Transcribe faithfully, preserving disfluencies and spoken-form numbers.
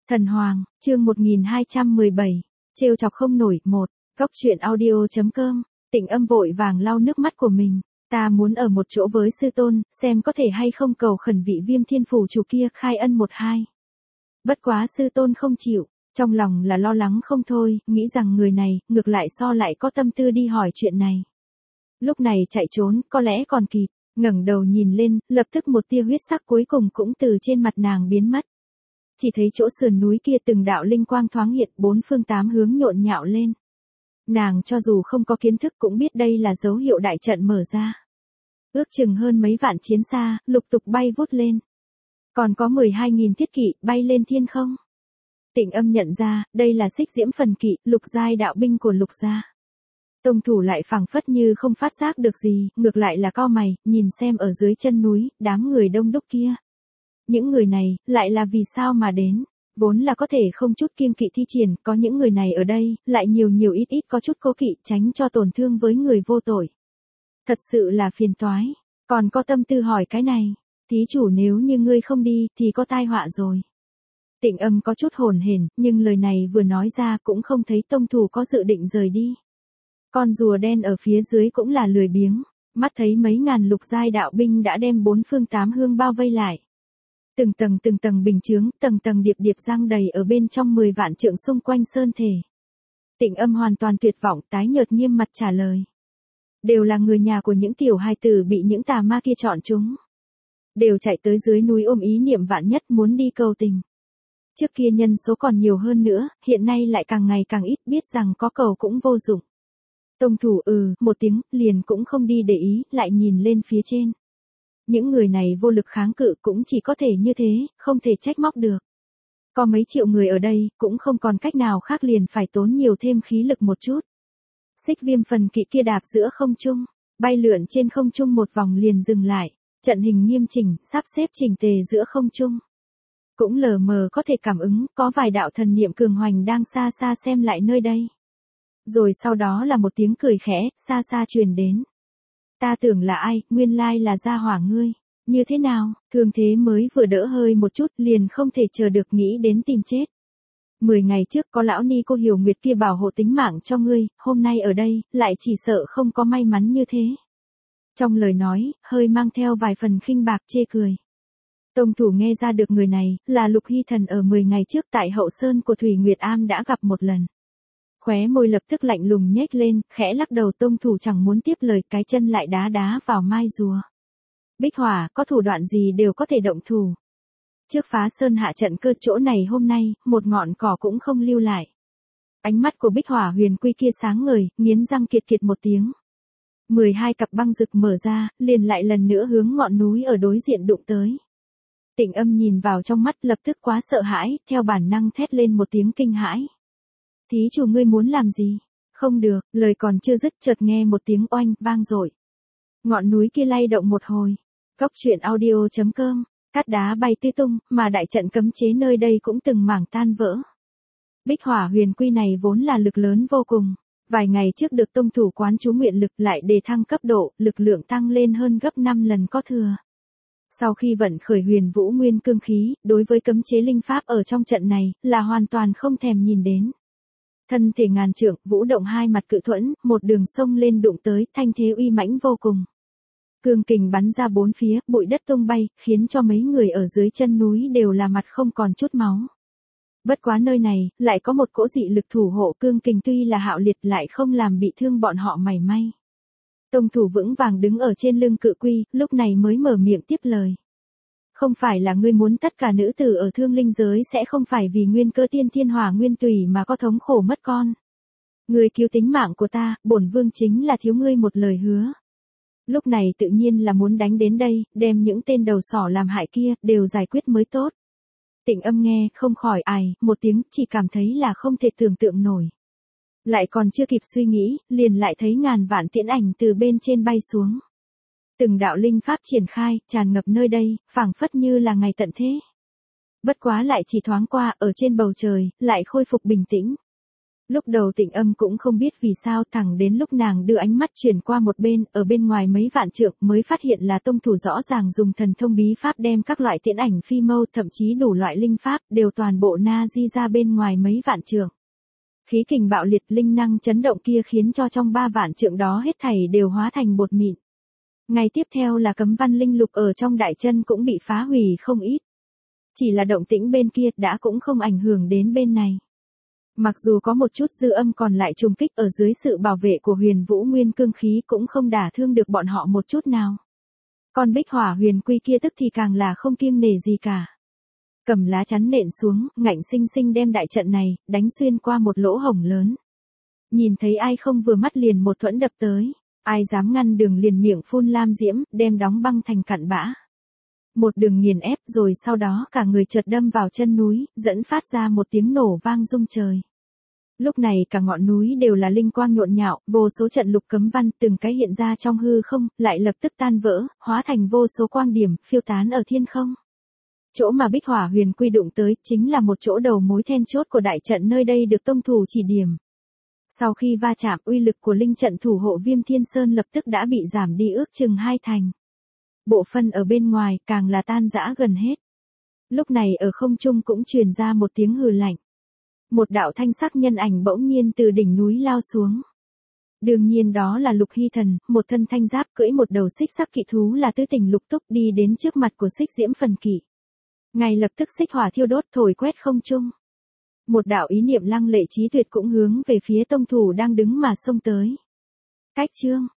Thần Hoàng, chương một nghìn hai trăm mười bảy, trêu chọc không nổi, một, góc truyện audio.com, Tịnh Âm vội vàng lau nước mắt của mình, ta muốn ở một chỗ với sư tôn, xem có thể hay không cầu khẩn vị Viêm Thiên Phủ chủ kia khai ân một hai. Bất quá sư tôn không chịu, trong lòng là lo lắng không thôi, nghĩ rằng người này, ngược lại so lại có tâm tư đi hỏi chuyện này. Lúc này chạy trốn, có lẽ còn kịp, ngẩng đầu nhìn lên, lập tức một tia huyết sắc cuối cùng cũng từ trên mặt nàng biến mất. Chỉ thấy chỗ sườn núi kia từng đạo linh quang thoáng hiện, bốn phương tám hướng nhộn nhạo lên. Nàng cho dù không có kiến thức cũng biết đây là dấu hiệu đại trận mở ra. Ước chừng hơn mấy vạn chiến xa, lục tục bay vút lên. Còn có mười hai nghìn thiết kỵ bay lên thiên không. Tịnh Âm nhận ra, đây là Xích Diễm Phần Kỵ, lục giai đạo binh của lục gia. Tông thủ lại phảng phất như không phát giác được gì, ngược lại là cau mày, nhìn xem ở dưới chân núi, đám người đông đúc kia. Những người này, lại là vì sao mà đến, vốn là có thể không chút kiêng kỵ thi triển, có những người này ở đây, lại nhiều nhiều ít ít có chút cố kỵ, tránh cho tổn thương với người vô tội. Thật sự là phiền toái, còn có tâm tư hỏi cái này, thí chủ nếu như ngươi không đi, thì có tai họa rồi. Tịnh Âm có chút hồn hển, nhưng lời này vừa nói ra cũng không thấy tông thủ có dự định rời đi. Con rùa đen ở phía dưới cũng là lười biếng, mắt thấy mấy ngàn lục giai đạo binh đã đem bốn phương tám hướng bao vây lại. Từng tầng từng tầng bình chướng, tầng tầng điệp điệp giăng đầy ở bên trong mười vạn trượng xung quanh sơn thể. Tịnh Âm hoàn toàn tuyệt vọng, tái nhợt nghiêm mặt trả lời. Đều là người nhà của những tiểu hài tử bị những tà ma kia chọn chúng. Đều chạy tới dưới núi ôm ý niệm vạn nhất muốn đi cầu tình. Trước kia nhân số còn nhiều hơn nữa, hiện nay lại càng ngày càng ít, biết rằng có cầu cũng vô dụng. Tông thủ ừ, một tiếng, liền cũng không đi để ý, lại nhìn lên phía trên. Những người này vô lực kháng cự cũng chỉ có thể như thế, không thể trách móc được. Có mấy triệu người ở đây, cũng không còn cách nào khác liền phải tốn nhiều thêm khí lực một chút. Xích Viêm Phần Kỵ kia đạp giữa không trung, bay lượn trên không trung một vòng liền dừng lại, trận hình nghiêm chỉnh, sắp xếp chỉnh tề giữa không trung. Cũng lờ mờ có thể cảm ứng, có vài đạo thần niệm cường hoành đang xa xa xem lại nơi đây. Rồi sau đó là một tiếng cười khẽ, xa xa truyền đến. Ta tưởng là ai, nguyên lai là gia hỏa ngươi. Như thế nào, thương thế mới vừa đỡ hơi một chút, liền không thể chờ được nghĩ đến tìm chết. Mười ngày trước có lão ni cô Hiểu Nguyệt kia bảo hộ tính mạng cho ngươi, hôm nay ở đây, lại chỉ sợ không có may mắn như thế. Trong lời nói, hơi mang theo vài phần khinh bạc chê cười. Tông thủ nghe ra được người này, là Lục Hy Thần ở mười ngày trước tại hậu sơn của Thủy Nguyệt Am đã gặp một lần. Khóe môi lập tức lạnh lùng nhếch lên, khẽ lắc đầu. Tông thủ chẳng muốn tiếp lời, cái chân lại đá đá vào mai rùa. Bích Hỏa, có thủ đoạn gì đều có thể động thủ. Trước phá sơn hạ trận cơ chỗ này hôm nay, một ngọn cỏ cũng không lưu lại. Ánh mắt của Bích Hỏa huyền quy kia sáng ngời, nghiến răng kiệt kiệt một tiếng. mười hai cặp băng rực mở ra, liền lại lần nữa hướng ngọn núi ở đối diện đụng tới. Tịnh Âm nhìn vào trong mắt lập tức quá sợ hãi, theo bản năng thét lên một tiếng kinh hãi. Thí chủ ngươi muốn làm gì? Không được, lời còn chưa dứt chợt nghe một tiếng oanh, vang dội. Ngọn núi kia lay động một hồi. Góc truyện audio.com, cát đá bay tứ tung, mà đại trận cấm chế nơi đây cũng từng mảng tan vỡ. Bích Hỏa huyền quy này vốn là lực lớn vô cùng. Vài ngày trước được tông thủ quán chú nguyện lực lại đề thăng cấp độ, lực lượng tăng lên hơn gấp năm lần có thừa. Sau khi vận khởi huyền vũ nguyên cương khí, đối với cấm chế linh pháp ở trong trận này, là hoàn toàn không thèm nhìn đến. Thân thể ngàn trượng, vũ động hai mặt cự thuẫn, một đường sông lên đụng tới, thanh thế uy mãnh vô cùng. Cương kình bắn ra bốn phía, bụi đất tung bay, khiến cho mấy người ở dưới chân núi đều là mặt không còn chút máu. Bất quá nơi này, lại có một cỗ dị lực thủ hộ, cương kình tuy là hạo liệt lại không làm bị thương bọn họ mảy may. Tông thủ vững vàng đứng ở trên lưng cự quy, lúc này mới mở miệng tiếp lời. Không phải là ngươi muốn tất cả nữ tử ở thương linh giới sẽ không phải vì nguyên cơ tiên thiên hỏa nguyên tùy mà có thống khổ mất con. Ngươi cứu tính mạng của ta, bổn vương chính là thiếu ngươi một lời hứa. Lúc này tự nhiên là muốn đánh đến đây, đem những tên đầu sỏ làm hại kia, đều giải quyết mới tốt. Tịnh Âm nghe, không khỏi ài, một tiếng, chỉ cảm thấy là không thể tưởng tượng nổi. Lại còn chưa kịp suy nghĩ, liền lại thấy ngàn vạn tiễn ảnh từ bên trên bay xuống. Từng đạo linh pháp triển khai, tràn ngập nơi đây, phảng phất như là ngày tận thế. Bất quá lại chỉ thoáng qua, ở trên bầu trời, lại khôi phục bình tĩnh. Lúc đầu Tịnh Âm cũng không biết vì sao, thẳng đến lúc nàng đưa ánh mắt chuyển qua một bên, ở bên ngoài mấy vạn trượng mới phát hiện là tông thủ rõ ràng dùng thần thông bí pháp đem các loại tiễn ảnh phi mâu, thậm chí đủ loại linh pháp, đều toàn bộ na di ra bên ngoài mấy vạn trượng. Khí kình bạo liệt, linh năng chấn động kia khiến cho trong ba vạn trượng đó hết thảy đều hóa thành bột mịn. Ngày tiếp theo là cấm văn linh lục ở trong đại chân cũng bị phá hủy không ít. Chỉ là động tĩnh bên kia đã cũng không ảnh hưởng đến bên này. Mặc dù có một chút dư âm còn lại trùng kích ở dưới sự bảo vệ của Huyền Vũ Nguyên cương khí cũng không đả thương được bọn họ một chút nào. Con bích hỏa huyền quy kia tức thì càng là không kiêng nể gì cả. Cầm lá chắn nện xuống, ngạnh sinh sinh đem đại trận này, đánh xuyên qua một lỗ hổng lớn. Nhìn thấy ai không vừa mắt liền một thuẫn đập tới, ai dám ngăn đường liền miệng phun lam diễm, đem đóng băng thành cặn bã. Một đường nghiền ép rồi sau đó cả người chợt đâm vào chân núi, dẫn phát ra một tiếng nổ vang rung trời. Lúc này cả ngọn núi đều là linh quang nhộn nhạo, vô số trận lục cấm văn từng cái hiện ra trong hư không, lại lập tức tan vỡ, hóa thành vô số quang điểm, phiêu tán ở thiên không. Chỗ mà bích hỏa huyền quy đụng tới, chính là một chỗ đầu mối then chốt của đại trận, nơi đây được tông thủ chỉ điểm. Sau khi va chạm, uy lực của linh trận thủ hộ Viêm Thiên Sơn lập tức đã bị giảm đi ước chừng hai thành. Bộ phân ở bên ngoài càng là tan rã gần hết. Lúc này ở không trung cũng truyền ra một tiếng hừ lạnh. Một đạo thanh sắc nhân ảnh bỗng nhiên từ đỉnh núi lao xuống. Đương nhiên đó là Lục Hy Thần, một thân thanh giáp cưỡi một đầu xích sắc kỵ thú là Tứ Tình Lục Túc, đi đến trước mặt của Xích Diễm Phần Kỵ. Ngay lập tức xích hỏa thiêu đốt thổi quét không trung. Một đạo ý niệm lăng lệ trí tuyệt cũng hướng về phía tông thủ đang đứng mà xông tới. Cách chương